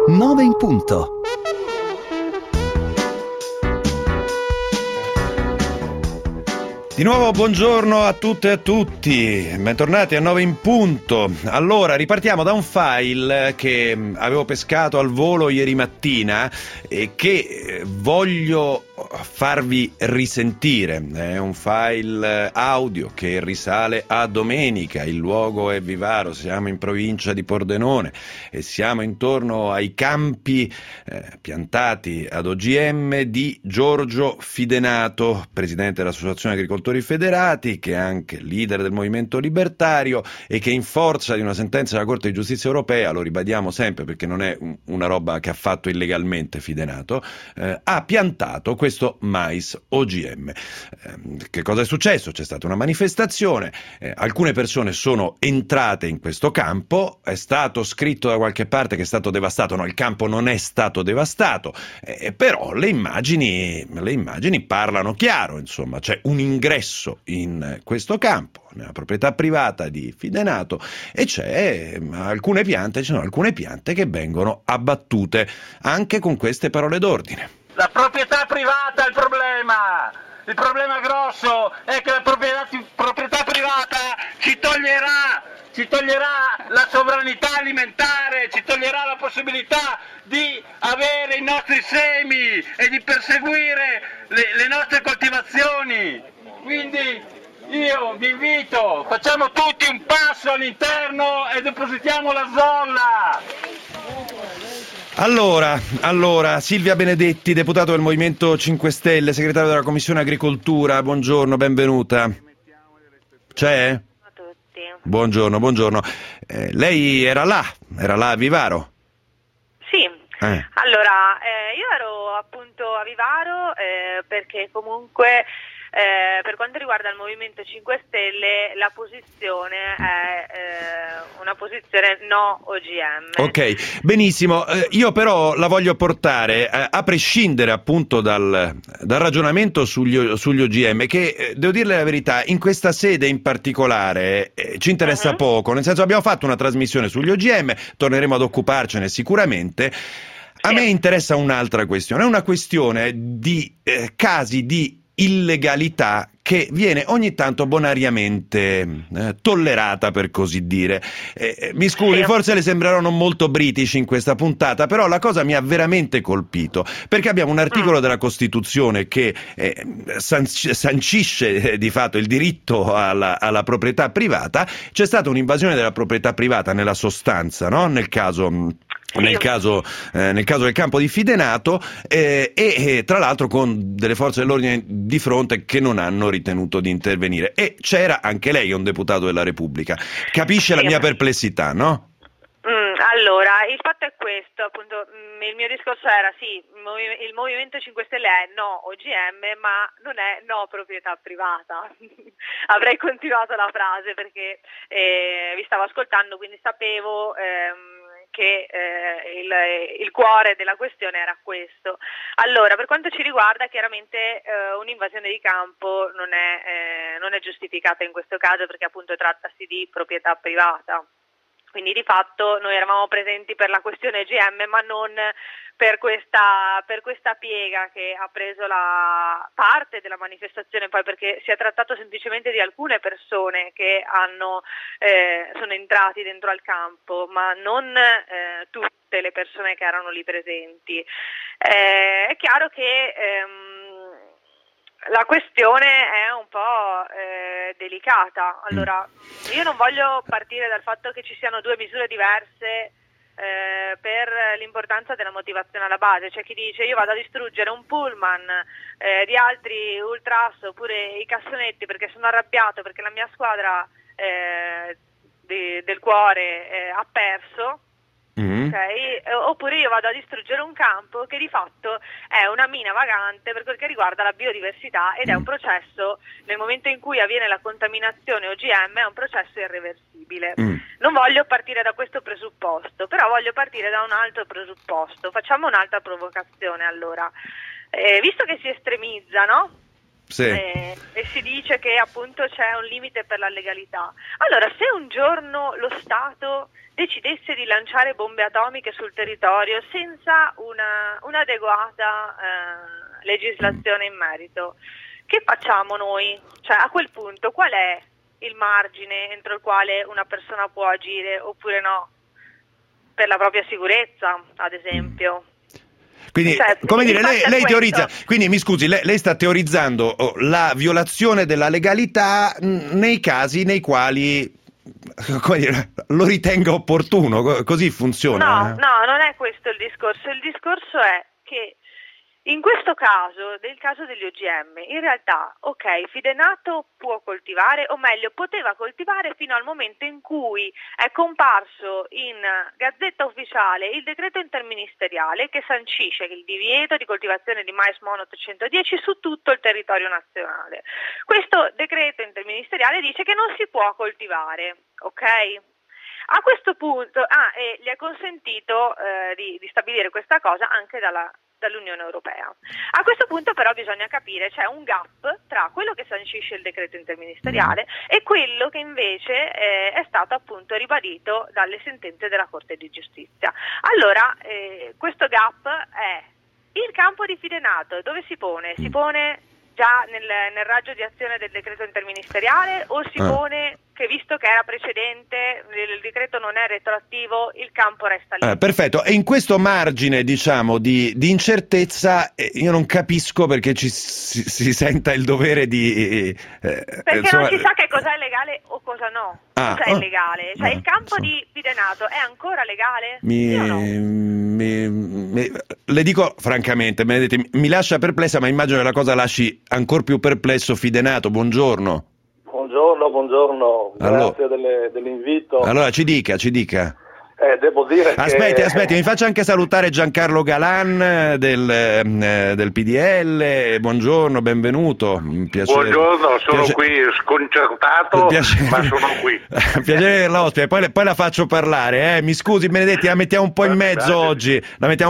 9 in punto. Di nuovo buongiorno a tutte e a tutti, bentornati a 9 in punto. Allora, ripartiamo da un file che avevo pescato al volo ieri mattina e che voglio farvi risentire. È un file audio che risale a domenica, il luogo è Vivaro, siamo in provincia di Pordenone e siamo intorno ai campi piantati ad OGM di Giorgio Fidenato, presidente dell'Associazione Agricoltori Federati, che è anche leader del movimento libertario e che in forza di una sentenza della Corte di Giustizia Europea, lo ribadiamo sempre perché non è una roba che ha fatto illegalmente Fidenato, ha piantato questo mais OGM. Che cosa è successo? C'è stata una manifestazione, alcune persone sono entrate in questo campo, è stato scritto da qualche parte che è stato devastato, no, il campo non è stato devastato, però le immagini parlano chiaro, insomma, c'è un ingresso in questo campo, nella proprietà privata di Fidenato, e ci sono alcune piante che vengono abbattute, anche con queste parole d'ordine. La proprietà privata è il problema grosso è che la proprietà privata ci toglierà la sovranità alimentare, ci toglierà la possibilità di avere i nostri semi e di perseguire le nostre coltivazioni. Quindi io vi invito, facciamo tutti un passo all'interno e depositiamo la zolla. Allora, Silvia Benedetti, deputato del Movimento 5 Stelle, segretario della Commissione Agricoltura, buongiorno, benvenuta. C'è? A tutti. Buongiorno. Lei era là a Vivaro? Sì, allora io ero appunto a Vivaro perché comunque per quanto riguarda il Movimento 5 Stelle la posizione è una posizione no OGM. Ok, benissimo, io però la voglio portare a prescindere appunto dal ragionamento sugli OGM, che devo dirle la verità, in questa sede in particolare ci interessa poco, nel senso abbiamo fatto una trasmissione sugli OGM, torneremo ad occuparcene sicuramente. A me interessa un'altra questione, è una questione di casi di illegalità che viene ogni tanto bonariamente tollerata, per così dire. Mi scusi, forse le sembrerò non molto british in questa puntata, però la cosa mi ha veramente colpito, perché abbiamo un articolo della Costituzione che sancisce di fatto il diritto alla proprietà privata. C'è stata un'invasione della proprietà privata nella sostanza, no? Nel caso del campo di Fidenato e tra l'altro con delle forze dell'ordine di fronte che non hanno ritenuto di intervenire, e c'era anche lei, un deputato della Repubblica. Capisce la mia perplessità, no? Allora, il fatto è questo, appunto, il mio discorso era sì, il Movimento 5 Stelle è no OGM, ma non è no proprietà privata. Avrei continuato la frase perché vi stavo ascoltando, quindi sapevo che il cuore della questione era questo. Allora, per quanto ci riguarda, chiaramente un'invasione di campo non è giustificata in questo caso, perché appunto trattasi di proprietà privata. Quindi di fatto noi eravamo presenti per la questione OGM, ma non per questa piega che ha preso la parte della manifestazione, poi perché si è trattato semplicemente di alcune persone che sono entrati dentro al campo, ma non tutte le persone che erano lì presenti. È chiaro che la questione è un po' delicata. Allora, io non voglio partire dal fatto che ci siano due misure diverse per l'importanza della motivazione alla base. C'è chi dice io vado a distruggere un pullman di altri ultras oppure i cassonetti perché sono arrabbiato perché la mia squadra del cuore ha perso. Okay? Oppure io vado a distruggere un campo che di fatto è una mina vagante per quel che riguarda la biodiversità ed è un processo, nel momento in cui avviene la contaminazione OGM, è un processo irreversibile. Non voglio partire da questo presupposto, però voglio partire da un altro presupposto. Facciamo un'altra provocazione allora. Visto che si estremizza, no? Sì. E si dice che appunto c'è un limite per la legalità. Allora, se un giorno lo Stato decidesse di lanciare bombe atomiche sul territorio senza un'adeguata legislazione in merito, che facciamo noi? Cioè, a quel punto qual è il margine entro il quale una persona può agire oppure no? Per la propria sicurezza, ad esempio. Quindi, come dire, lei teorizza, quindi mi scusi, lei sta teorizzando la violazione della legalità nei casi nei quali, come dire, lo ritenga opportuno, così funziona? No, non è questo il discorso è che in questo caso, del caso degli OGM, in realtà, ok, Fidenato può coltivare, o meglio, poteva coltivare fino al momento in cui è comparso in Gazzetta Ufficiale il decreto interministeriale che sancisce il divieto di coltivazione di mais mono 810 su tutto il territorio nazionale. Questo decreto interministeriale dice che non si può coltivare, ok? A questo punto, e gli è consentito di stabilire questa cosa anche dall'Unione Europea. A questo punto però bisogna capire, c'è un gap tra quello che sancisce il decreto interministeriale e quello che invece è stato appunto ribadito dalle sentenze della Corte di Giustizia. Allora, questo gap è il campo di Fidenato, dove si pone? Si pone già nel raggio di azione del decreto interministeriale o si pone che visto che era precedente, il decreto non è retroattivo, il campo resta lì? Perfetto, e in questo margine, diciamo, di incertezza io non capisco perché si senta il dovere di... perché insomma, non si sa che cosa è legale o cosa no, cosa è illegale, cioè il campo di Fidenato è ancora legale? Le dico francamente, mi lascia perplessa, ma immagino che la cosa lasci ancora più perplesso Fidenato. Buongiorno. Buongiorno, grazie dell'invito. Allora ci dica. Devo dire Aspetti, mi faccia anche salutare Giancarlo Galan del PDL. Buongiorno, benvenuto. Piacere. Buongiorno, sono qui sconcertato, ma sono qui. Piacere l'ospite, poi la faccio parlare. Mi scusi Benedetti, la mettiamo un po' in mezzo oggi,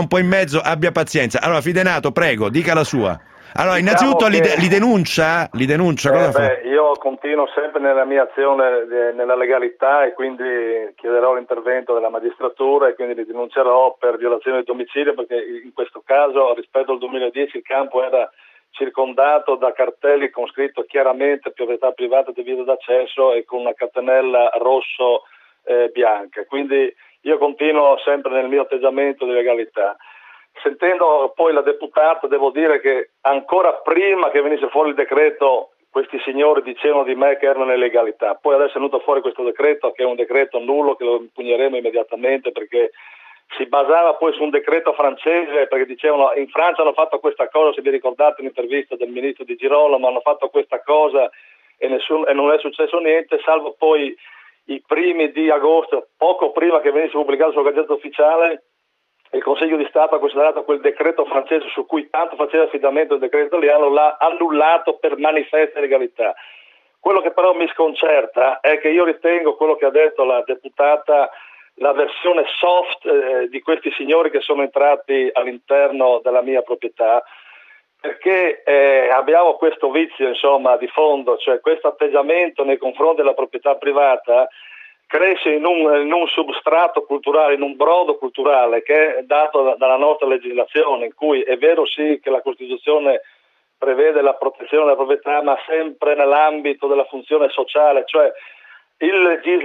abbia pazienza. Allora Fidenato, prego, dica la sua. Allora, innanzitutto li denuncia? Cosa fa? Io continuo sempre nella mia azione nella legalità e quindi chiederò l'intervento della magistratura e quindi li denuncerò per violazione di domicilio, perché in questo caso rispetto al 2010 il campo era circondato da cartelli con scritto chiaramente proprietà privata di via d'accesso e con una catenella rosso bianca, quindi io continuo sempre nel mio atteggiamento di legalità. Sentendo poi la deputata, devo dire che ancora prima che venisse fuori il decreto questi signori dicevano di me che erano nell'illegalità, poi adesso è venuto fuori questo decreto che è un decreto nullo che lo impugneremo immediatamente perché si basava poi su un decreto francese, perché dicevano in Francia hanno fatto questa cosa, se vi ricordate un'intervista del ministro Di Girolamo, hanno fatto questa cosa e non è successo niente, salvo poi i primi di agosto, poco prima che venisse pubblicato sulla Gazzetta Ufficiale, il Consiglio di Stato ha considerato quel decreto francese su cui tanto faceva affidamento il decreto italiano, l'ha annullato per manifesta illegalità. Quello che però mi sconcerta è che io ritengo quello che ha detto la deputata, la versione soft di questi signori che sono entrati all'interno della mia proprietà, perché abbiamo questo vizio insomma di fondo, cioè questo atteggiamento nei confronti della proprietà privata cresce in un substrato culturale, in un brodo culturale che è dato dalla nostra legislazione, in cui è vero sì che la Costituzione prevede la protezione della proprietà, ma sempre nell'ambito della funzione sociale, cioè il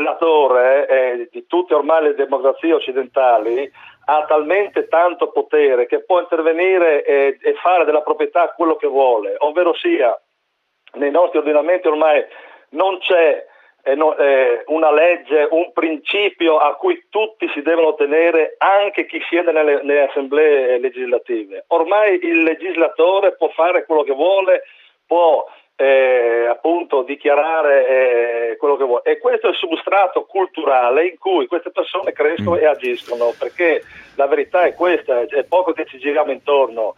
legislatore di tutte ormai le democrazie occidentali ha talmente tanto potere che può intervenire e fare della proprietà quello che vuole, ovvero sia nei nostri ordinamenti ormai non c'è una legge, un principio a cui tutti si devono tenere, anche chi siede nelle assemblee legislative. Ormai il legislatore può fare quello che vuole, può appunto dichiarare quello che vuole, e questo è il substrato culturale in cui queste persone crescono e agiscono, perché la verità è questa, è poco che ci giriamo intorno.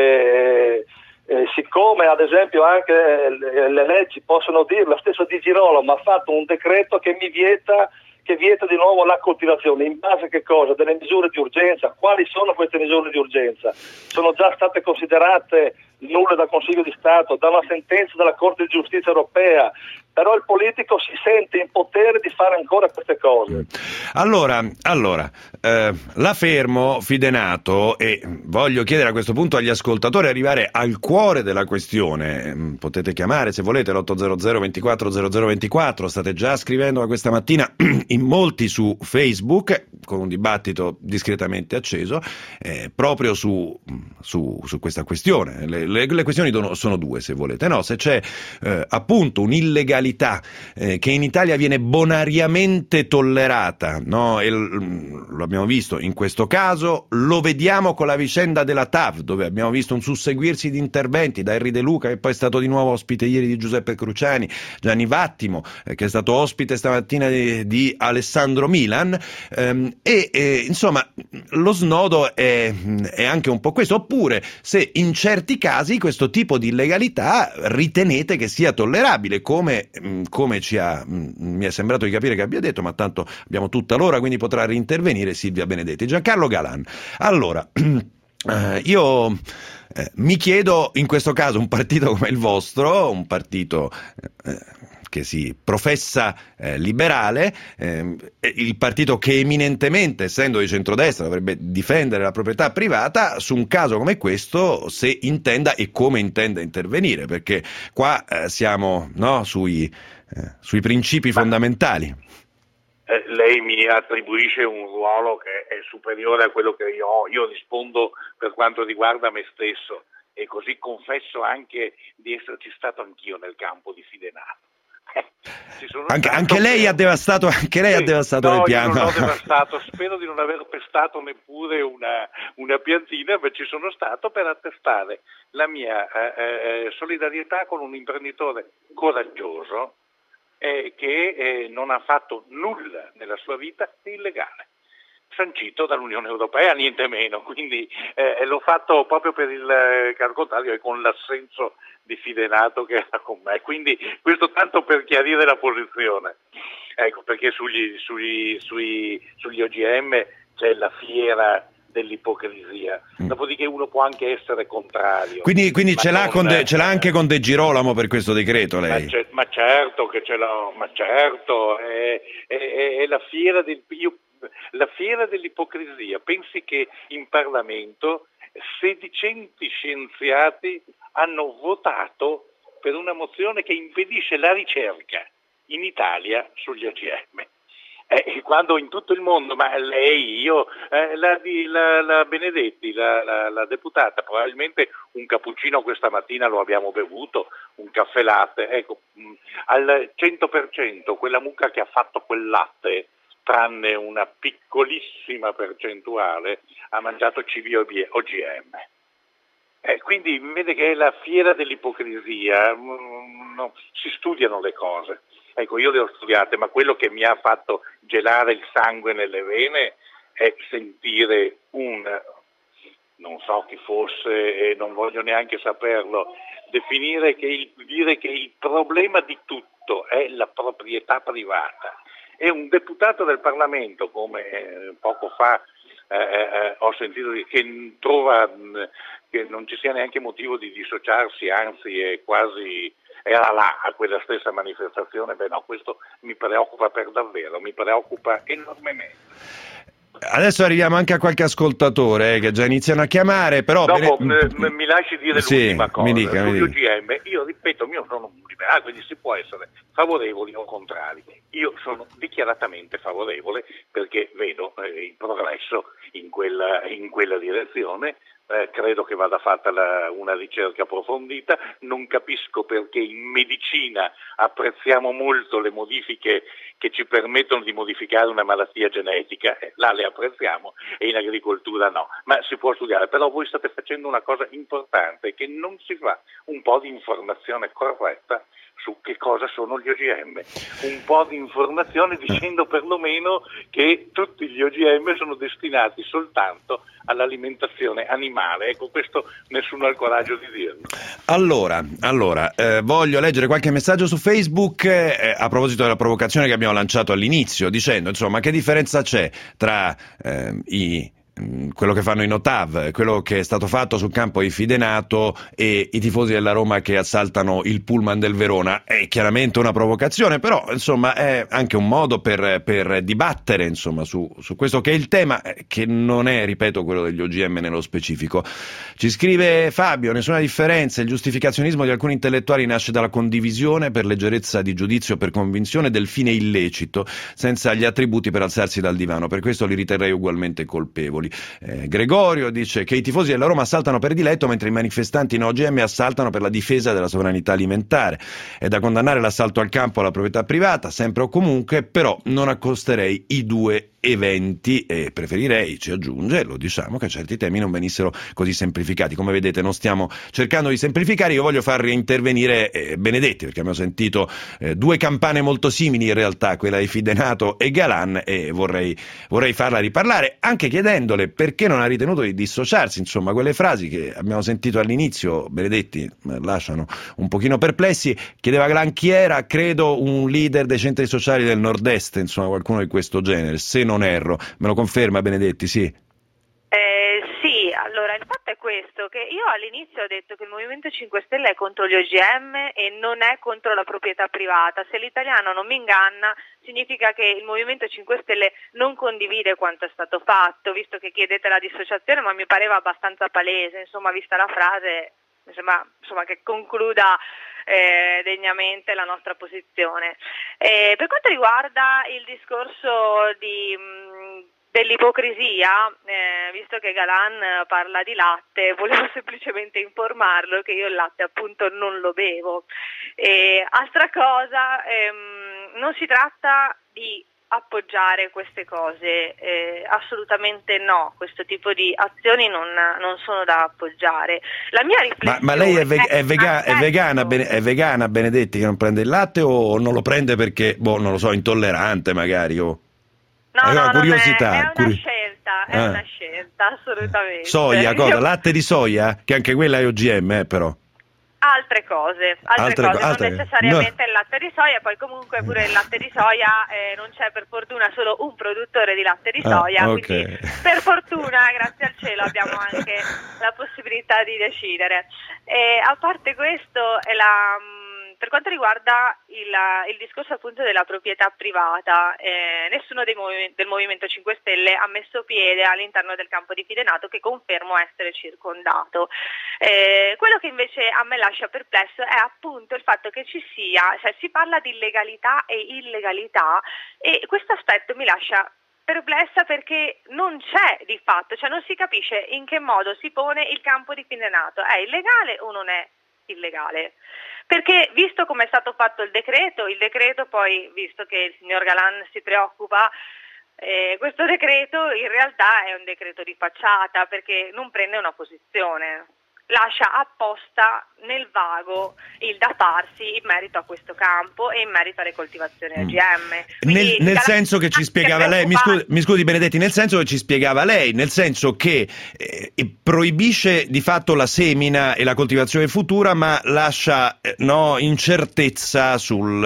Siccome ad esempio anche le leggi possono dire, lo stesso Di Girolamo ha fatto un decreto che mi vieta che vieta di nuovo la coltivazione. In base a che cosa? Delle misure di urgenza. Quali sono queste misure di urgenza? Sono già state considerate nulle dal Consiglio di Stato, da una sentenza della Corte di Giustizia europea, però il politico si sente in potere di fare ancora queste cose. Allora, la fermo, Fidenato, e voglio chiedere a questo punto agli ascoltatori di arrivare al cuore della questione. Potete chiamare se volete l'800 24 0024, state già scrivendo da questa mattina in molti su Facebook, con un dibattito discretamente acceso, proprio su questa questione. Le questioni sono due, se volete, no? Se c'è appunto un'illegalità che in Italia viene bonariamente tollerata, no? E lo abbiamo visto in questo caso, lo vediamo con la vicenda della TAV, dove abbiamo visto un susseguirsi di interventi da Henry De Luca, che poi è stato di nuovo ospite ieri di Giuseppe Cruciani, Gianni Vattimo, che è stato ospite stamattina di Alessandro Milan, insomma lo snodo è anche un po' questo, oppure se in certi casi questo tipo di illegalità ritenete che sia tollerabile, come mi è sembrato di capire che abbia detto, ma tanto abbiamo tutta l'ora, quindi potrà rintervenire Silvia Benedetti. Giancarlo Galan, allora io mi chiedo, in questo caso un partito come il vostro, un partito che si professa liberale, il partito che eminentemente, essendo di centrodestra, dovrebbe difendere la proprietà privata, su un caso come questo, se intenda e come intenda intervenire, perché qua siamo, no, sui principi fondamentali. Lei mi attribuisce un ruolo che è superiore a quello che io ho. Io rispondo per quanto riguarda me stesso, e così confesso anche di esserci stato anch'io nel campo di Fidenato. Anche lei ha devastato le piante. No, io non l'ho devastato, spero di non aver pestato neppure una piantina, ma ci sono stato per attestare la mia solidarietà con un imprenditore coraggioso che non ha fatto nulla nella sua vita di illegale, sancito dall'Unione Europea, niente meno, quindi l'ho fatto proprio per il caso contrario e con l'assenso di Fidenato che era con me, quindi questo tanto per chiarire la posizione. Ecco, perché sugli OGM c'è la fiera dell'ipocrisia, dopodiché uno può anche essere contrario. Quindi ce l'ha anche con De Girolamo per questo decreto, lei? Ma certo che ce l'ho, ma certo, è la fiera la fiera dell'ipocrisia. Pensi che in Parlamento 16 scienziati hanno votato per una mozione che impedisce la ricerca in Italia sugli OGM. Quando in tutto il mondo, ma lei, io, la Benedetti, la deputata, probabilmente un cappuccino questa mattina lo abbiamo bevuto, un caffè latte, ecco, al 100% quella mucca che ha fatto quel latte, tranne una piccolissima percentuale, ha mangiato cibi OGM. Quindi vede che è la fiera dell'ipocrisia, si studiano le cose. Ecco, io le ho studiate, ma quello che mi ha fatto gelare il sangue nelle vene è sentire non so chi fosse e non voglio neanche saperlo, dire che il problema di tutto è la proprietà privata. E un deputato del Parlamento, come poco fa ho sentito, che trova che non ci sia neanche motivo di dissociarsi, anzi è quasi... era là a quella stessa manifestazione, no, questo mi preoccupa per davvero, mi preoccupa enormemente. Adesso arriviamo anche a qualche ascoltatore che già iniziano a chiamare, però... Dopo mi lasci dire l'ultima cosa. Mi dica. Sugli OGM, io ripeto, io sono un liberale, quindi si può essere favorevoli o contrari. Io sono dichiaratamente favorevole perché vedo il progresso in quella direzione. Credo che vada fatta una ricerca approfondita, non capisco perché in medicina apprezziamo molto le modifiche che ci permettono di modificare una malattia genetica, là le apprezziamo e in agricoltura no, ma si può studiare. Però voi state facendo una cosa importante, che non si fa un po' di informazione corretta su che cosa sono gli OGM, un po' di informazione dicendo perlomeno che tutti gli OGM sono destinati soltanto all'alimentazione animale. Ecco, questo nessuno ha il coraggio di dirlo. Allora, voglio leggere qualche messaggio su Facebook a proposito della provocazione che abbiamo lanciato all'inizio, dicendo insomma che differenza c'è tra quello che fanno i Notav, quello che è stato fatto sul campo di Fidenato e i tifosi della Roma che assaltano il pullman del Verona. È chiaramente una provocazione, però insomma è anche un modo per dibattere insomma su questo che è il tema, che non è, ripeto, quello degli OGM nello specifico. Ci scrive Fabio: nessuna differenza, il giustificazionismo di alcuni intellettuali nasce dalla condivisione per leggerezza di giudizio, per convinzione del fine illecito, senza gli attributi per alzarsi dal divano, per questo li riterrei ugualmente colpevoli. Gregorio dice che i tifosi della Roma assaltano per diletto, mentre i manifestanti in OGM assaltano per la difesa della sovranità alimentare. È da condannare l'assalto al campo alla proprietà privata, sempre o comunque, però non accosterei i due eventi e preferirei, ci aggiunge, lo diciamo, che certi temi non venissero così semplificati. Come vedete non stiamo cercando di semplificare, io voglio far reintervenire Benedetti, perché abbiamo sentito due campane molto simili in realtà, quella di Fidenato e Galan, e vorrei farla riparlare, anche chiedendole perché non ha ritenuto di dissociarsi. Insomma, quelle frasi che abbiamo sentito all'inizio, Benedetti, lasciano un pochino perplessi. Chiedeva Galan chi era, credo un leader dei centri sociali del nord-est, insomma qualcuno di questo genere, se non erro. Me lo conferma Benedetti? Sì. Sì, allora il fatto è questo, che io all'inizio ho detto che il Movimento 5 Stelle è contro gli OGM e non è contro la proprietà privata. Se l'italiano non mi inganna, significa che il Movimento 5 Stelle non condivide quanto è stato fatto, visto che chiedete la dissociazione, ma mi pareva abbastanza palese, insomma, vista la frase, mi sembra insomma che concluda degnamente la nostra posizione. Per quanto riguarda il discorso dell'ipocrisia, visto che Galan parla di latte, volevo semplicemente informarlo che io il latte appunto non lo bevo. Altra cosa, non si tratta di appoggiare queste cose, assolutamente no, questo tipo di azioni non sono da appoggiare. La mia riflessione ma lei è vegana, Benedetti, che non prende il latte, o non lo prende perché, non lo so, intollerante magari, o... No, curiosità, è una scelta, assolutamente. Soia, cosa? Latte di soia? Che anche quella è OGM, però. Altre cose, non necessariamente il latte di soia, poi comunque pure il latte di soia non c'è per fortuna solo un produttore di latte di soia, okay. Quindi per fortuna, grazie al cielo, abbiamo anche la possibilità di decidere. A parte questo, per quanto riguarda il discorso appunto della proprietà privata, nessuno del Movimento 5 Stelle ha messo piede all'interno del campo di Fidenato, che confermo essere circondato. Quello che invece a me lascia perplesso è appunto il fatto che si parla di legalità e illegalità, e questo aspetto mi lascia perplessa perché non c'è di fatto, cioè non si capisce in che modo si pone il campo di Fidenato, è illegale o non è illegale? Perché visto come è stato fatto il decreto poi, visto che il signor Galan si preoccupa, questo decreto in realtà è un decreto di facciata, perché non prende una posizione, lascia apposta nel vago il da farsi in merito a questo campo e in merito alle coltivazioni OGM. Nel senso che ci spiegava lei, mi scusi Benedetti, nel senso che ci spiegava lei, nel senso che proibisce di fatto la semina e la coltivazione futura, ma lascia incertezza sul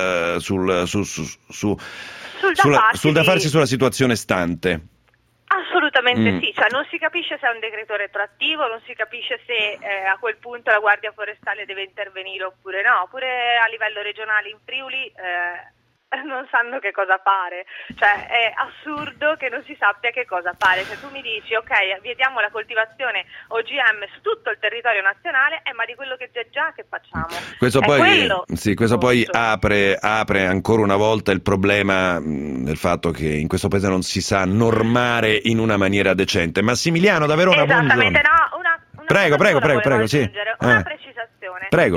da farsi sulla situazione stante. Assolutamente sì, cioè non si capisce se è un decreto retroattivo, non si capisce se a quel punto la Guardia Forestale deve intervenire oppure no, pure a livello regionale in Friuli non sanno che cosa fare, cioè è assurdo che non si sappia che cosa fare. Se tu mi dici ok, vietiamo la coltivazione OGM su tutto il territorio nazionale, ma di quello che c'è già che facciamo? Questo poi apre ancora una volta il problema del fatto che in questo paese non si sa normare in una maniera decente. Massimiliano da Verona, esattamente, buongiorno. No, Prego, sì. Una precisazione. Prego. Visto che si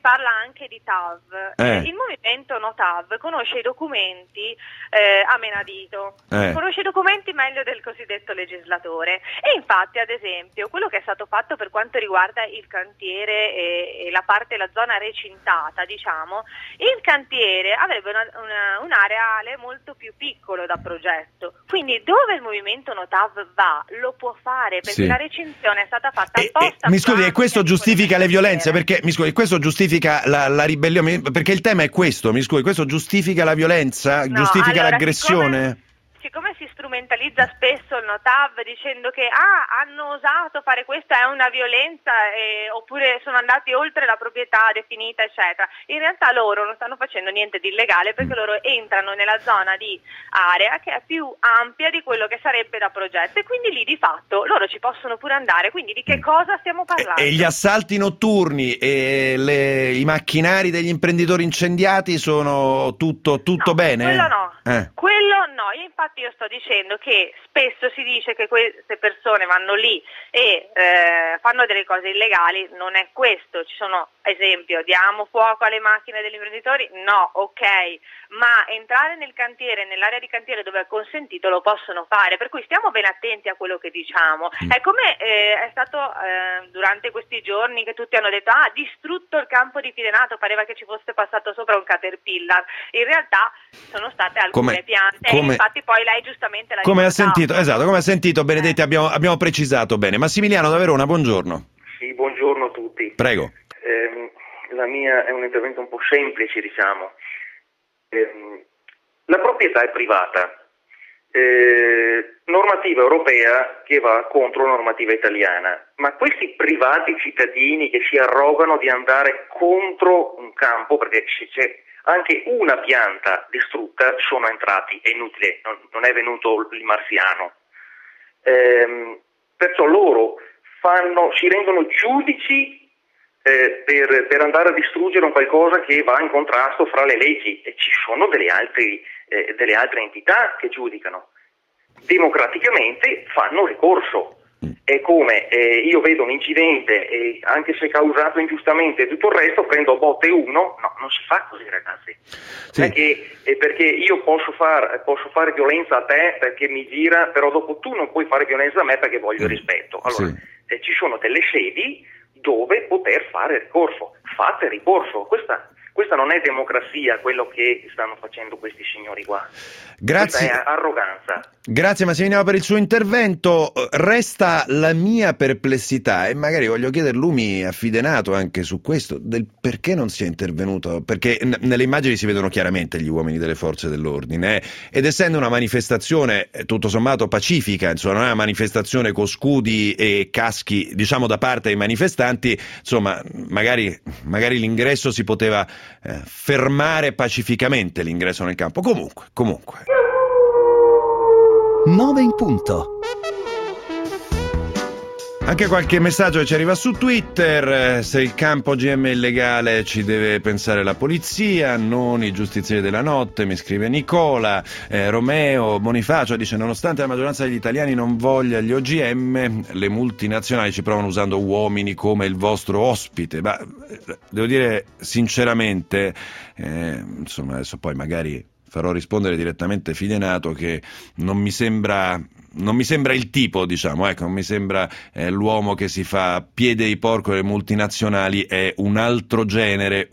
parla anche di TAV. Il movimento No TAV conosce i documenti a menadito, conosce i documenti meglio del cosiddetto legislatore, e infatti, ad esempio, quello che è stato fatto per quanto riguarda il cantiere e la zona recintata, diciamo, il cantiere avrebbe un areale molto più piccolo da progetto, quindi dove il movimento No TAV va lo può fare, perché la recinzione è stata fatta apposta. Mi scusi, e questo giustifica le violenze? Perché mi scusi, questo giustifica la ribellione? Perché il tema è questo, mi scusi, questo giustifica la violenza? No, giustifica allora, l'aggressione? Siccome si strumentalizza spesso il No TAV dicendo che hanno osato fare questo, è una violenza, oppure sono andati oltre la proprietà definita, eccetera, in realtà loro non stanno facendo niente di illegale, perché loro entrano nella zona di area che è più ampia di quello che sarebbe da progetto, e quindi lì di fatto loro ci possono pure andare. Quindi di che cosa stiamo parlando? E gli assalti notturni e i macchinari degli imprenditori incendiati sono tutto no, bene? Quello no. Quello no, infatti io sto dicendo che spesso si dice che queste persone vanno lì e fanno delle cose illegali. Non è questo. Ci sono, esempio, diamo fuoco alle macchine degli imprenditori? No, ok, ma entrare nel cantiere, nell'area di cantiere dove è consentito, lo possono fare, per cui stiamo ben attenti a quello che diciamo. È come è stato durante questi giorni che tutti hanno detto distrutto il campo di Fidenato, pareva che ci fosse passato sopra un caterpillar. In realtà sono state alcune piante, e infatti poi lei giustamente l'ha come ha sentito, esatto, come ha sentito Benedetti, abbiamo precisato bene. Massimiliano da Verona, buongiorno. Sì, buongiorno a tutti. Prego. La mia è un intervento un po' semplice, diciamo. La proprietà è privata, normativa europea che va contro la normativa italiana, ma questi privati cittadini che si arrogano di andare contro un campo, perché se c'è anche una pianta distrutta sono entrati, è inutile, non è venuto il marziano, perciò loro si rendono giudici per andare a distruggere un qualcosa che va in contrasto fra le leggi, e ci sono delle altre entità che giudicano. Democraticamente fanno ricorso. È come io vedo un incidente e anche se causato ingiustamente e tutto il resto, prendo a botte uno. No, non si fa così, ragazzi. Sì. Perché io posso fare violenza a te perché mi gira, però dopo tu non puoi fare violenza a me perché voglio rispetto. Allora, ci sono delle sedi dove poter fare ricorso. Fate ricorso. Questa non è democrazia, quello che stanno facendo questi signori qua. Grazie. Questa è arroganza. Grazie Massimiliano per il suo intervento. Resta la mia perplessità, e magari voglio chiedere Lumi affidenato anche su questo, del perché non sia intervenuto, perché nelle immagini si vedono chiaramente gli uomini delle forze dell'ordine, ed essendo una manifestazione tutto sommato pacifica, insomma non è una manifestazione con scudi e caschi, diciamo, da parte dei manifestanti, insomma magari l'ingresso si poteva fermare pacificamente, l'ingresso nel campo. Comunque 9 in punto. Anche qualche messaggio che ci arriva su Twitter: se il campo OGM è illegale ci deve pensare la polizia, non i giustizieri della notte, mi scrive Nicola. Romeo Bonifacio dice: nonostante la maggioranza degli italiani non voglia gli OGM, le multinazionali ci provano usando uomini come il vostro ospite. Ma devo dire sinceramente, insomma adesso poi magari farò rispondere direttamente Fidenato, che non mi sembra il tipo, diciamo, ecco, non mi sembra l'uomo che si fa piede di porco delle multinazionali, è un altro genere.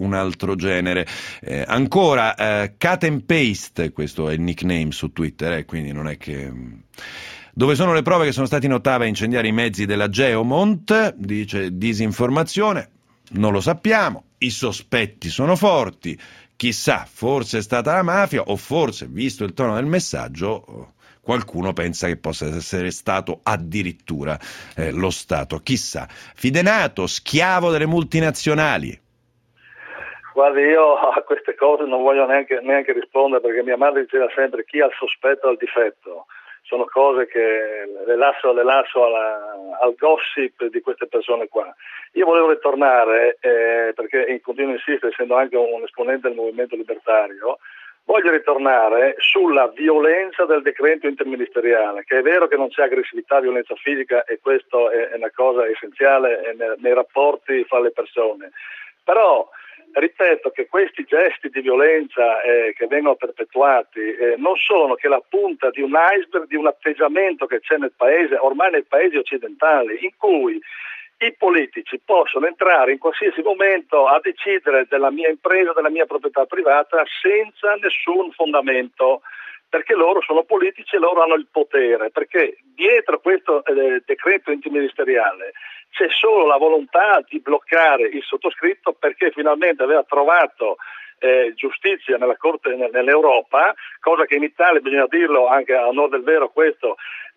Ancora cut and paste, questo è il nickname su Twitter, quindi non è che... Dove sono le prove che sono stati in ottava a incendiare i mezzi della Geomont? Dice disinformazione, non lo sappiamo, i sospetti sono forti. Chissà, forse è stata la mafia, o forse, visto il tono del messaggio, qualcuno pensa che possa essere stato addirittura lo Stato. Chissà. Fidenato, schiavo delle multinazionali. Guardi, io a queste cose non voglio neanche rispondere, perché mia madre diceva sempre: chi ha il sospetto ha il difetto. Sono cose che le lascio al gossip di queste persone qua. Io volevo ritornare, perché continuo a insistere, essendo anche un esponente del movimento libertario, voglio ritornare sulla violenza del decreto interministeriale, che è vero che non c'è aggressività, violenza fisica, e questo è una cosa essenziale nei rapporti fra le persone. Però ripeto che questi gesti di violenza che vengono perpetuati non sono che la punta di un iceberg di un atteggiamento che c'è nel paese, ormai nei paesi occidentali, in cui i politici possono entrare in qualsiasi momento a decidere della mia impresa, della mia proprietà privata senza nessun fondamento, perché loro sono politici e loro hanno il potere, perché dietro questo decreto interministeriale c'è solo la volontà di bloccare il sottoscritto, perché finalmente aveva trovato giustizia nella Corte nell'Europa, cosa che in Italia, bisogna dirlo anche a onor del vero questo,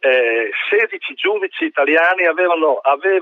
16 giudici italiani avevano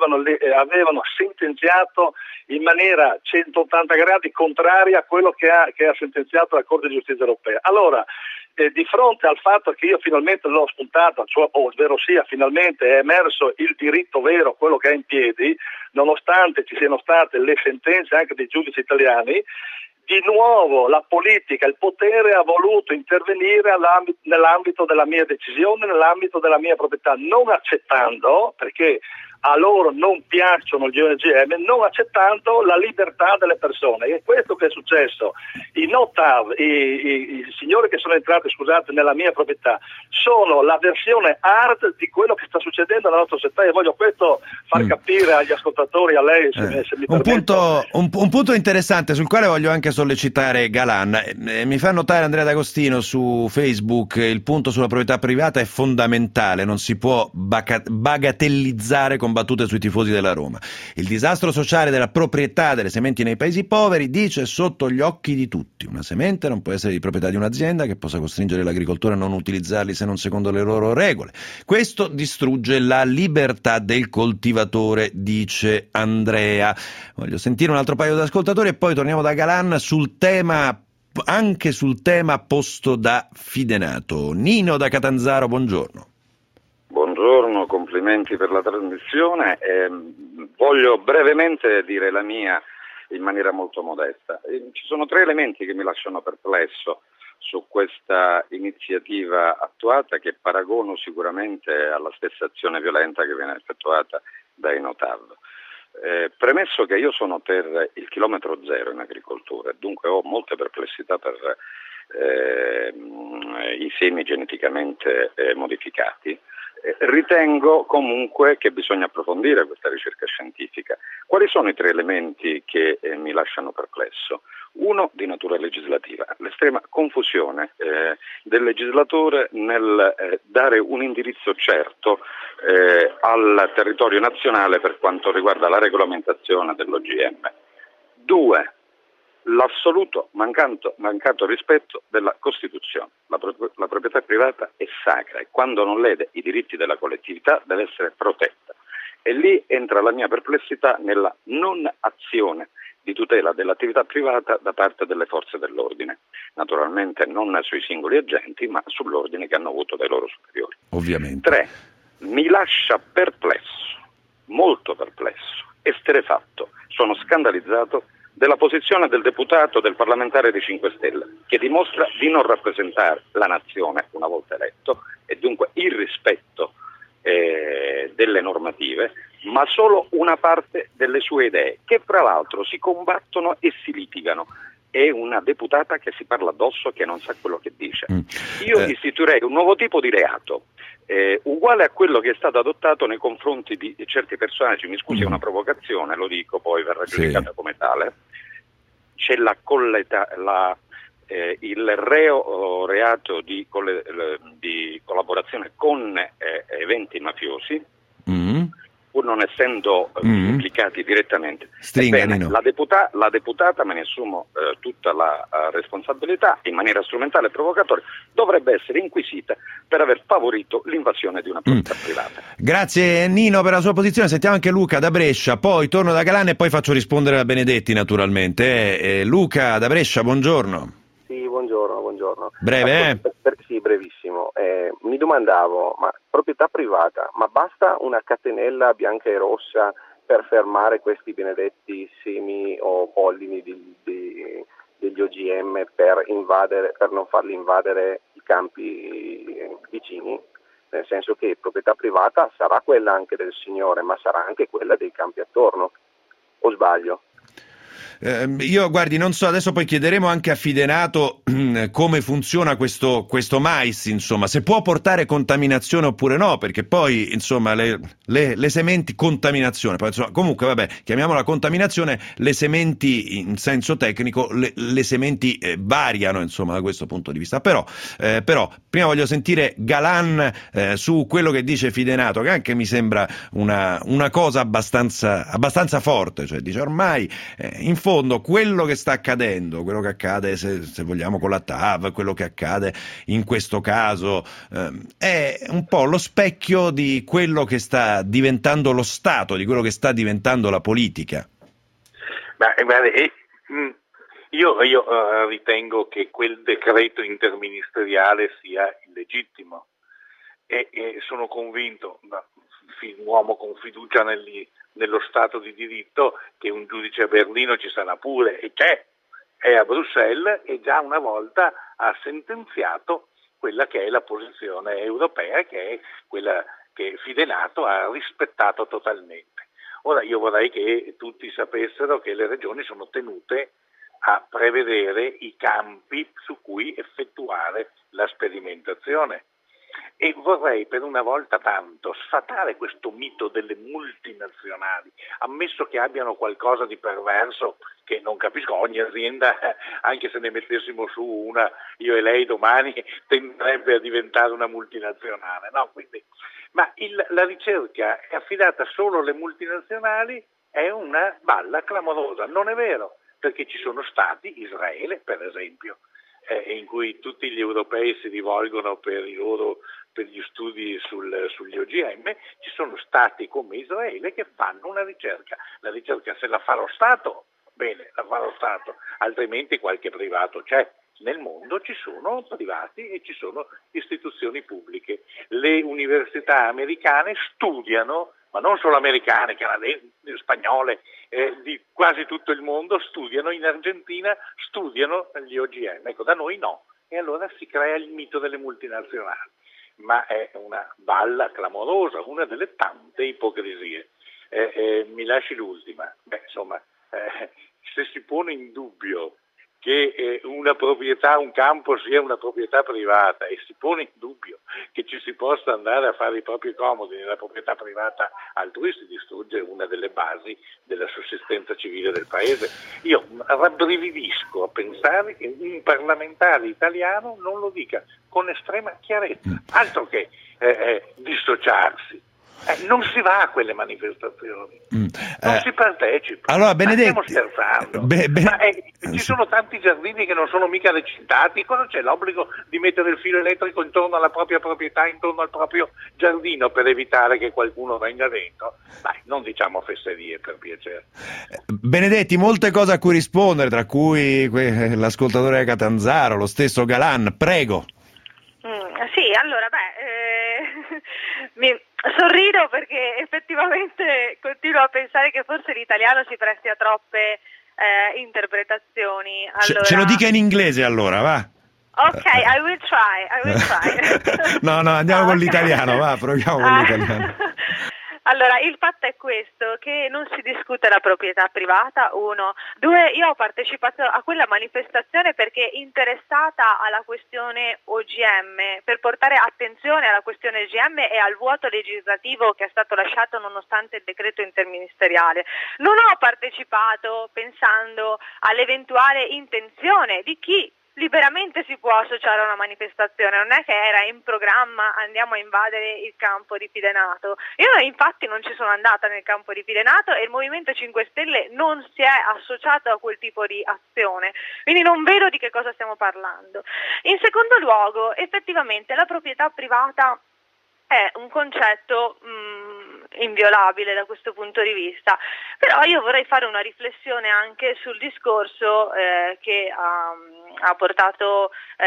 sentenziato in maniera 180 gradi contraria a quello che ha sentenziato la Corte di Giustizia europea. Allora, di fronte al fatto che io finalmente l'ho spuntata, cioè, ovvero sia finalmente è emerso il diritto vero, quello che è in piedi, nonostante ci siano state le sentenze anche dei giudici italiani, di nuovo la politica, il potere ha voluto intervenire nell'ambito della mia decisione, nell'ambito della mia proprietà, non accettando, perché a loro non piacciono gli OGM, non accettando la libertà delle persone. E questo che è successo. I NOTAV, i signori che sono entrati, scusate, nella mia proprietà, sono la versione hard di quello che sta succedendo nella nostra società, e voglio questo far capire agli ascoltatori, a lei, se mi permette. Un punto interessante sul quale voglio anche sollecitare Galan. Mi fa notare Andrea D'Agostino su Facebook: il punto sulla proprietà privata è fondamentale, non si può bagatellizzare con battute sui tifosi della Roma. Il disastro sociale della proprietà delle sementi nei paesi poveri, dice, è sotto gli occhi di tutti. Una semente non può essere di proprietà di un'azienda che possa costringere l'agricoltore a non utilizzarli se non secondo le loro regole. Questo distrugge la libertà del coltivatore, dice Andrea. Voglio sentire un altro paio di ascoltatori e poi torniamo da Galan anche sul tema posto da Fidenato. Nino da Catanzaro, buongiorno. Buongiorno, complimenti per la trasmissione. Voglio brevemente dire la mia in maniera molto modesta. Ci sono 3 elementi che mi lasciano perplesso su questa iniziativa attuata, che paragono sicuramente alla stessa azione violenta che viene effettuata dai NOTAV. Premesso che io sono per il chilometro zero in agricoltura, dunque ho molte perplessità per i semi geneticamente modificati, ritengo comunque che bisogna approfondire questa ricerca scientifica. Quali sono i 3 elementi che mi lasciano perplesso? Uno, di natura legislativa, l'estrema confusione del legislatore nel dare un indirizzo certo al territorio nazionale per quanto riguarda la regolamentazione dell'OGM. 2, l'assoluto mancato rispetto della Costituzione. La proprietà privata è sacra e quando non lede i diritti della collettività deve essere protetta. E lì entra la mia perplessità nella non azione di tutela dell'attività privata da parte delle forze dell'ordine. Naturalmente non sui singoli agenti, ma sull'ordine che hanno avuto dai loro superiori. Ovviamente. 3, mi lascia perplesso, molto perplesso, esterrefatto, sono scandalizzato della posizione del deputato, del parlamentare dei 5 Stelle, che dimostra di non rappresentare la nazione una volta eletto e dunque il rispetto delle normative, ma solo una parte delle sue idee, che fra l'altro si combattono e si litigano. È una deputata che si parla addosso, che non sa quello che dice. Io istituirei un nuovo tipo di reato, uguale a quello che è stato adottato nei confronti di certi personaggi. Mi scusi, è una provocazione, lo dico, poi verrà giudicata come tale. C'è il reato di collaborazione con eventi mafiosi, pur non essendo implicati direttamente. Ebbene, la deputata, me ne assumo tutta la responsabilità, in maniera strumentale e provocatoria, dovrebbe essere inquisita per aver favorito l'invasione di una proprietà privata. Grazie Nino per la sua posizione. Sentiamo anche Luca da Brescia, poi torno da Galan e poi faccio rispondere a Benedetti naturalmente. Luca da Brescia, buongiorno. Sì, buongiorno. Breve? Sì, brevissimo. Mi domandavo, ma proprietà privata, ma basta una catenella bianca e rossa per fermare questi benedetti semi o pollini degli OGM per non farli invadere i campi vicini? Nel senso che proprietà privata sarà quella anche del signore, ma sarà anche quella dei campi attorno, o sbaglio? Io guardi, non so, adesso poi chiederemo anche a Fidenato come funziona questo mais, insomma, se può portare contaminazione oppure no, perché poi insomma le sementi, contaminazione, poi, insomma, comunque vabbè, chiamiamola contaminazione, le sementi in senso tecnico, le sementi variano insomma da questo punto di vista, però prima voglio sentire Galan su quello che dice Fidenato, che anche mi sembra una cosa abbastanza forte, cioè dice ormai in fondo quello che sta accadendo, quello che accade se vogliamo con la TAV, quello che accade in questo caso è un po' lo specchio di quello che sta diventando lo Stato, di quello che sta diventando la politica. Io ritengo che quel decreto interministeriale sia illegittimo e sono convinto, un uomo con fiducia nello Stato di diritto, che un giudice a Berlino ci sarà pure, e è a Bruxelles e già una volta ha sentenziato quella che è la posizione europea, che è quella che Fidenato ha rispettato totalmente. Ora io vorrei che tutti sapessero che le regioni sono tenute a prevedere i campi su cui effettuare la sperimentazione. E vorrei per una volta tanto sfatare questo mito delle multinazionali, ammesso che abbiano qualcosa di perverso, che non capisco. Ogni azienda, anche se ne mettessimo su una, io e lei domani, tenderebbe a diventare una multinazionale, no? Quindi, ma la ricerca è affidata solo alle multinazionali, è una balla clamorosa. Non è vero, perché ci sono stati, Israele per esempio, in cui tutti gli europei si rivolgono per gli studi sugli OGM, ci sono stati come Israele che fanno una ricerca. La ricerca, se la fa lo Stato, bene, la fa lo Stato, altrimenti qualche privato c'è. Nel mondo ci sono privati e ci sono istituzioni pubbliche. Le università americane studiano, ma non solo americane, canadesi, spagnole, di quasi tutto il mondo studiano, in Argentina studiano gli OGM. Ecco, da noi no. E allora si crea il mito delle multinazionali. Ma è una balla clamorosa, una delle tante ipocrisie. Mi lasci l'ultima. Se si pone in dubbio che una proprietà, un campo sia una proprietà privata e si pone in dubbio che ci si possa andare a fare i propri comodi nella proprietà privata altrui, si distrugge una delle basi della sussistenza civile del paese. Io rabbrividisco a pensare che un parlamentare italiano non lo dica con estrema chiarezza, altro che dissociarsi. Non si va a quelle manifestazioni, non si partecipa. Allora, Benedetti, stiamo scherzando. Ci sono tanti giardini che non sono mica recintati. Cosa c'è l'obbligo di mettere il filo elettrico intorno alla propria proprietà, intorno al proprio giardino, per evitare che qualcuno venga dentro? Dai, non diciamo fesserie, per piacere. Benedetti, molte cose a cui rispondere, tra cui l'ascoltatore Catanzaro, lo stesso Galan, prego. Sì, allora, mi sorrido perché effettivamente continuo a pensare che forse l'italiano si presti a troppe interpretazioni. Allora... Ce lo dica in inglese allora, va? Ok, I will try. No, andiamo con l'italiano, va, proviamo con l'italiano. Allora, il fatto è questo, che non si discute la proprietà privata, 1. 2, io ho partecipato a quella manifestazione perché interessata alla questione OGM, per portare attenzione alla questione OGM e al vuoto legislativo che è stato lasciato nonostante il decreto interministeriale. Non ho partecipato pensando all'eventuale intenzione di chi liberamente si può associare a una manifestazione, non è che era in programma andiamo a invadere il campo di Fidenato. Io infatti non ci sono andata nel campo di Fidenato e il Movimento 5 Stelle non si è associato a quel tipo di azione, quindi non vedo di che cosa stiamo parlando. In secondo luogo, effettivamente la proprietà privata è un concetto inviolabile da questo punto di vista, però io vorrei fare una riflessione anche sul discorso che ha ha portato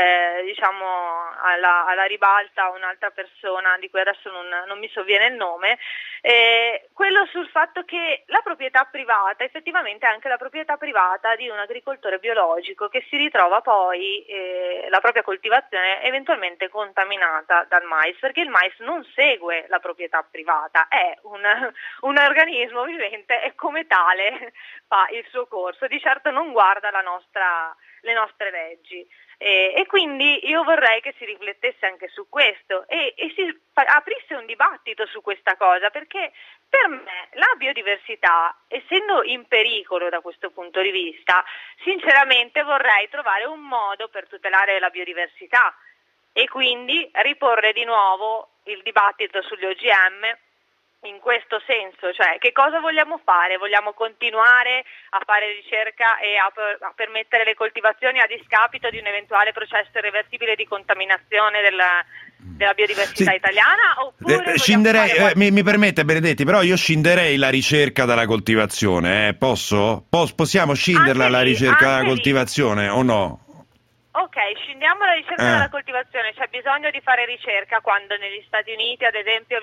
alla ribalta un'altra persona di cui adesso non mi sovviene il nome, quello sul fatto che la proprietà privata effettivamente è anche la proprietà privata di un agricoltore biologico che si ritrova poi la propria coltivazione eventualmente contaminata dal mais, perché il mais non segue la proprietà privata, è un organismo vivente e come tale fa il suo corso, di certo non guarda le nostre leggi. E quindi io vorrei che si riflettesse anche su questo e si aprisse un dibattito su questa cosa, perché per me la biodiversità, essendo in pericolo da questo punto di vista, sinceramente vorrei trovare un modo per tutelare la biodiversità e quindi riporre di nuovo il dibattito sugli OGM in questo senso, cioè che cosa vogliamo fare? Vogliamo continuare a fare ricerca e a permettere le coltivazioni a discapito di un eventuale processo irreversibile di contaminazione della biodiversità italiana? Oppure mi permette Benedetti, però io scinderei la ricerca dalla coltivazione, posso? Possiamo scinderla la ricerca dalla coltivazione o no? Ok, scendiamo la ricerca dalla coltivazione, c'è bisogno di fare ricerca quando negli Stati Uniti ad esempio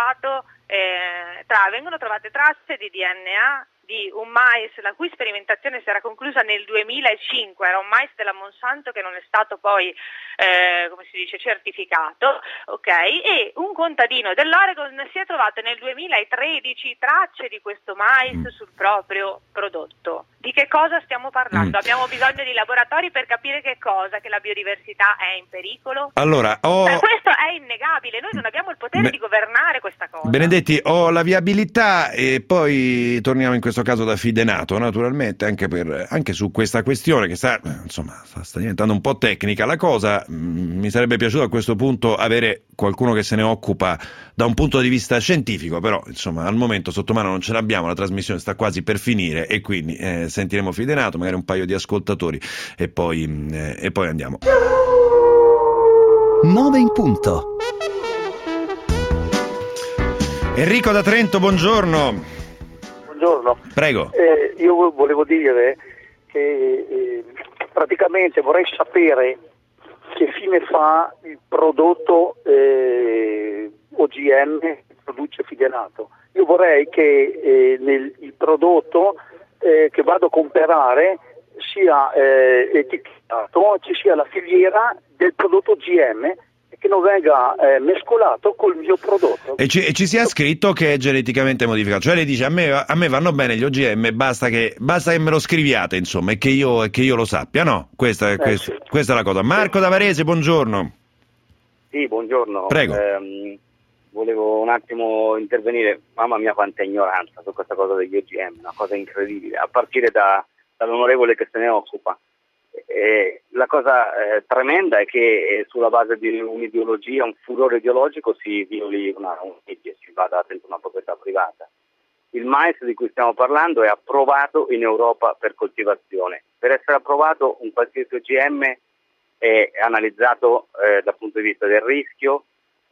vengono trovate tracce di DNA di un mais la cui sperimentazione si era conclusa nel 2005, era un mais della Monsanto che non è stato poi certificato, ok? E un contadino dell'Oregon si è trovato nel 2013 tracce di questo mais sul proprio prodotto. Di che cosa stiamo parlando? Abbiamo bisogno di laboratori per capire che la biodiversità è in pericolo? Allora, questo è innegabile, noi non abbiamo il potere di governare questa cosa. Benedetti, ho la viabilità e poi torniamo in questo caso da Fidenato, naturalmente, anche su questa questione che sta diventando un po' tecnica la cosa. Mi sarebbe piaciuto a questo punto avere qualcuno che se ne occupa da un punto di vista scientifico, però al momento sotto mano non ce l'abbiamo, la trasmissione sta quasi per finire e quindi sentiremo Fidenato, magari un paio di ascoltatori e poi andiamo. 9 in punto. Enrico da Trento, buongiorno. Buongiorno. Prego. Io volevo dire che praticamente vorrei sapere che fine fa il prodotto OGM che produce Fidenato. Io vorrei che il prodotto che vado a comprare sia etichettato, ci sia la filiera del prodotto OGM e che non venga mescolato col mio prodotto. E ci sia scritto che è geneticamente modificato, cioè lei dice a me vanno bene gli OGM, basta che me lo scriviate, insomma, e che io lo sappia, no? Questa è la cosa. Marco da Varese, buongiorno. Sì, buongiorno. Prego. Volevo un attimo intervenire, mamma mia quanta ignoranza su questa cosa degli OGM, una cosa incredibile, a partire dall'onorevole che se ne occupa. La cosa tremenda è che sulla base di un'ideologia, un furore ideologico si violi una legge, si vada dentro una proprietà privata. Il mais di cui stiamo parlando è approvato in Europa per coltivazione. Per essere approvato un qualsiasi OGM è analizzato dal punto di vista del rischio,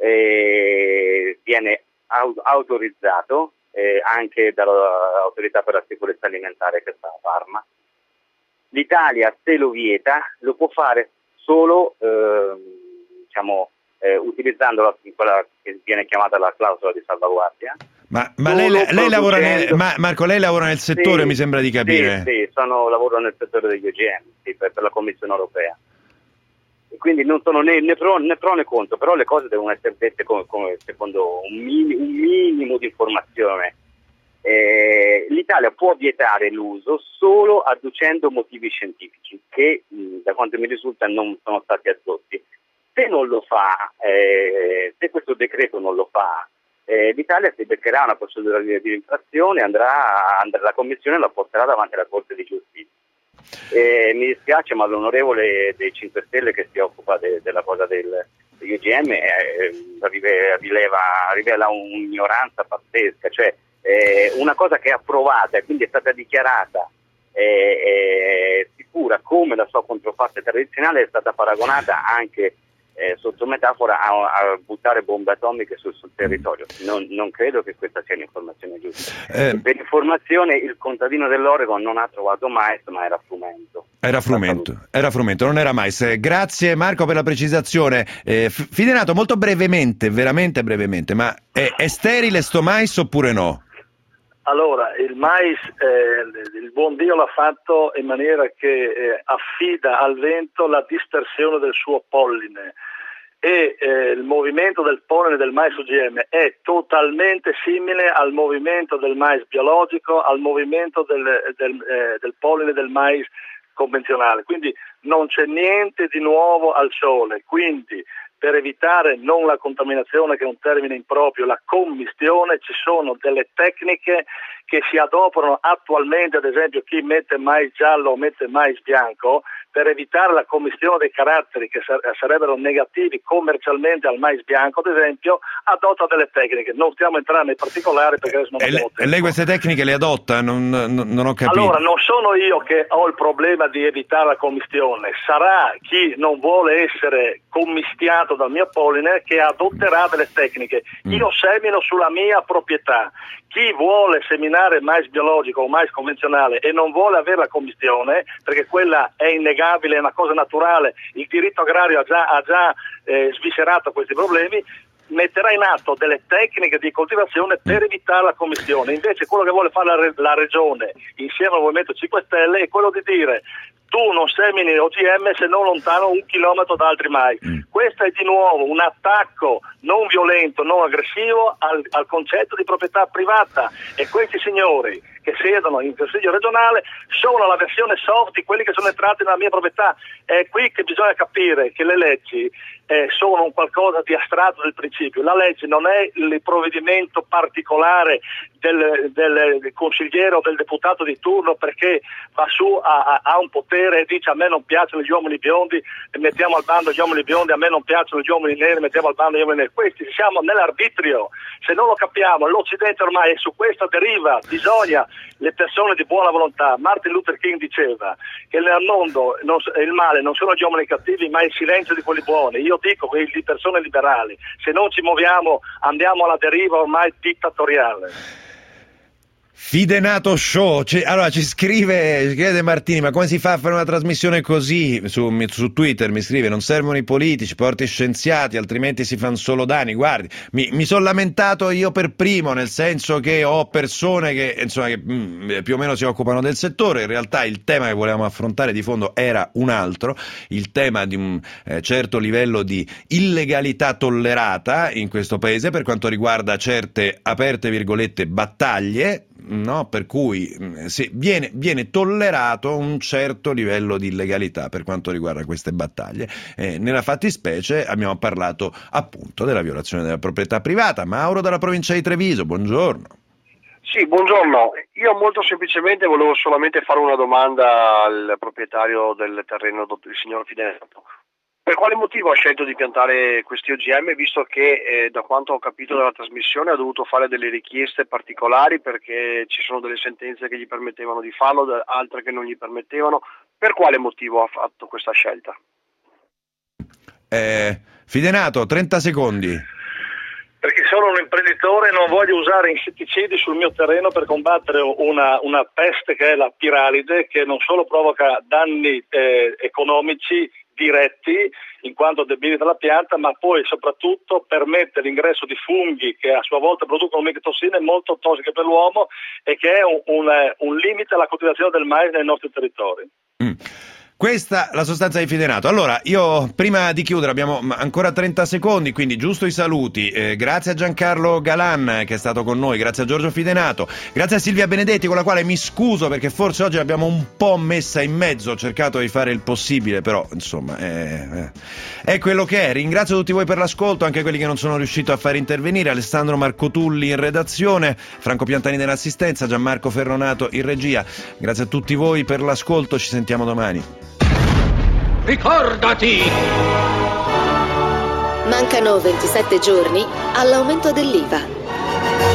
viene autorizzato anche dall'autorità per la sicurezza alimentare che sta a Parma. L'Italia, se lo vieta, lo può fare solo utilizzando quella che viene chiamata la clausola di salvaguardia. Ma lei lavora Marco, lei lavora nel settore, mi sembra di capire. Sì, lavoro nel settore degli OGM, per la Commissione europea. E quindi non sono né pro né contro, però le cose devono essere dette come secondo un minimo di informazione. L'Italia può vietare l'uso solo adducendo motivi scientifici che da quanto mi risulta non sono stati addotti. Se non lo fa, se questo decreto non lo fa, l'Italia si beccherà una procedura di infrazione, andrà la Commissione la porterà davanti alla Corte di Giustizia. Mi dispiace, ma l'onorevole dei 5 Stelle che si occupa della cosa degli OGM rivela un'ignoranza pazzesca, cioè una cosa che è approvata e quindi è stata dichiarata sicura come la sua controparte tradizionale è stata paragonata anche sotto metafora, a buttare bombe atomiche sul territorio. Non credo che questa sia l'informazione giusta. Per informazione, il contadino dell'Oregon non ha trovato mais, ma era frumento. Era frumento, non era mais. Grazie Marco per la precisazione. Fidenato, molto brevemente, veramente brevemente, ma è sterile sto mais oppure no? Allora, il mais, il buon Dio l'ha fatto in maniera che affida al vento la dispersione del suo polline, e il movimento del polline del mais OGM è totalmente simile al movimento del mais biologico, al movimento del polline del mais convenzionale, quindi non c'è niente di nuovo al sole. Quindi, per evitare non la contaminazione, che è un termine improprio, la commistione, ci sono delle tecniche che si adoperano attualmente, ad esempio chi mette mais giallo o mette mais bianco, per evitare la commistione dei caratteri che sarebbero negativi commercialmente al mais bianco, ad esempio, adotta delle tecniche. Non stiamo entrando nei particolari perché adesso non abbiamo tempo. E lei queste tecniche le adotta? Non ho capito. Allora, non sono io che ho il problema di evitare la commistione, sarà chi non vuole essere commistiato dal mio polline che adotterà delle tecniche. Io semino sulla mia proprietà. Chi vuole seminare mais biologico o mais convenzionale e non vuole avere la commistione, perché quella è innegabile, è una cosa naturale, il diritto agrario ha già sviscerato questi problemi, metterà in atto delle tecniche di coltivazione per evitare la commistione. Invece quello che vuole fare la Regione insieme al Movimento 5 Stelle è quello di dire: tu non semini OGM se non lontano 1 chilometro da altri mais. Questo è di nuovo un attacco non violento, non aggressivo al concetto di proprietà privata, e questi signori che siedono in Consiglio regionale sono la versione soft di quelli che sono entrati nella mia proprietà. È qui che bisogna capire che le leggi sono un qualcosa di astratto del principio. La legge non è il provvedimento particolare del consigliere o del deputato di turno, perché va su, ha un potere e dice: a me non piacciono gli uomini biondi, mettiamo al bando gli uomini biondi, a me non piacciono gli uomini neri, mettiamo al bando gli uomini neri. Questi siamo nell'arbitrio. Se non lo capiamo, l'Occidente ormai è su questa deriva. Bisogna le persone di buona volontà. Martin Luther King diceva che nel mondo il male non sono gli uomini cattivi, ma il silenzio di quelli buoni. Io dico che di persone liberali, se non ci muoviamo andiamo alla deriva ormai dittatoriale. Fidenato Show, allora ci scrive De Martini: ma come si fa a fare una trasmissione così? Su Twitter mi scrive: non servono i politici, porti scienziati, altrimenti si fanno solo danni. Guardi, mi sono lamentato io per primo, nel senso che ho persone che insomma che più o meno si occupano del settore. In realtà il tema che volevamo affrontare di fondo era un altro, il tema di un certo livello di illegalità tollerata in questo paese per quanto riguarda certe, aperte virgolette, battaglie, no? Per cui viene tollerato un certo livello di illegalità per quanto riguarda queste battaglie. Nella fattispecie abbiamo parlato appunto della violazione della proprietà privata. Mauro dalla provincia di Treviso, buongiorno. Sì, buongiorno. Io molto semplicemente volevo solamente fare una domanda al proprietario del terreno, il signor Fidenato. Per quale motivo ha scelto di piantare questi OGM, visto che da quanto ho capito dalla trasmissione ha dovuto fare delle richieste particolari perché ci sono delle sentenze che gli permettevano di farlo, altre che non gli permettevano? Per quale motivo ha fatto questa scelta? Fidenato, 30 secondi. Perché sono un imprenditore e non voglio usare insetticidi sul mio terreno per combattere una peste che è la piralide, che non solo provoca danni economici diretti in quanto debilita la pianta, ma poi soprattutto permette l'ingresso di funghi che a sua volta producono micotossine molto tossiche per l'uomo e che è un limite alla coltivazione del mais nei nostri territori. Questa la sostanza di Fidenato. Allora, io prima di chiudere abbiamo ancora 30 secondi, quindi giusto i saluti. Grazie a Giancarlo Galan che è stato con noi, grazie a Giorgio Fidenato, grazie a Silvia Benedetti, con la quale mi scuso perché forse oggi l'abbiamo un po' messa in mezzo, ho cercato di fare il possibile, però insomma è quello che è. Ringrazio tutti voi per l'ascolto, anche quelli che non sono riuscito a far intervenire: Alessandro Marcotulli in redazione, Franco Piantani nell'assistenza, Gianmarco Ferronato in regia. Grazie a tutti voi per l'ascolto, ci sentiamo domani. Ricordati! Mancano 27 giorni all'aumento dell'IVA.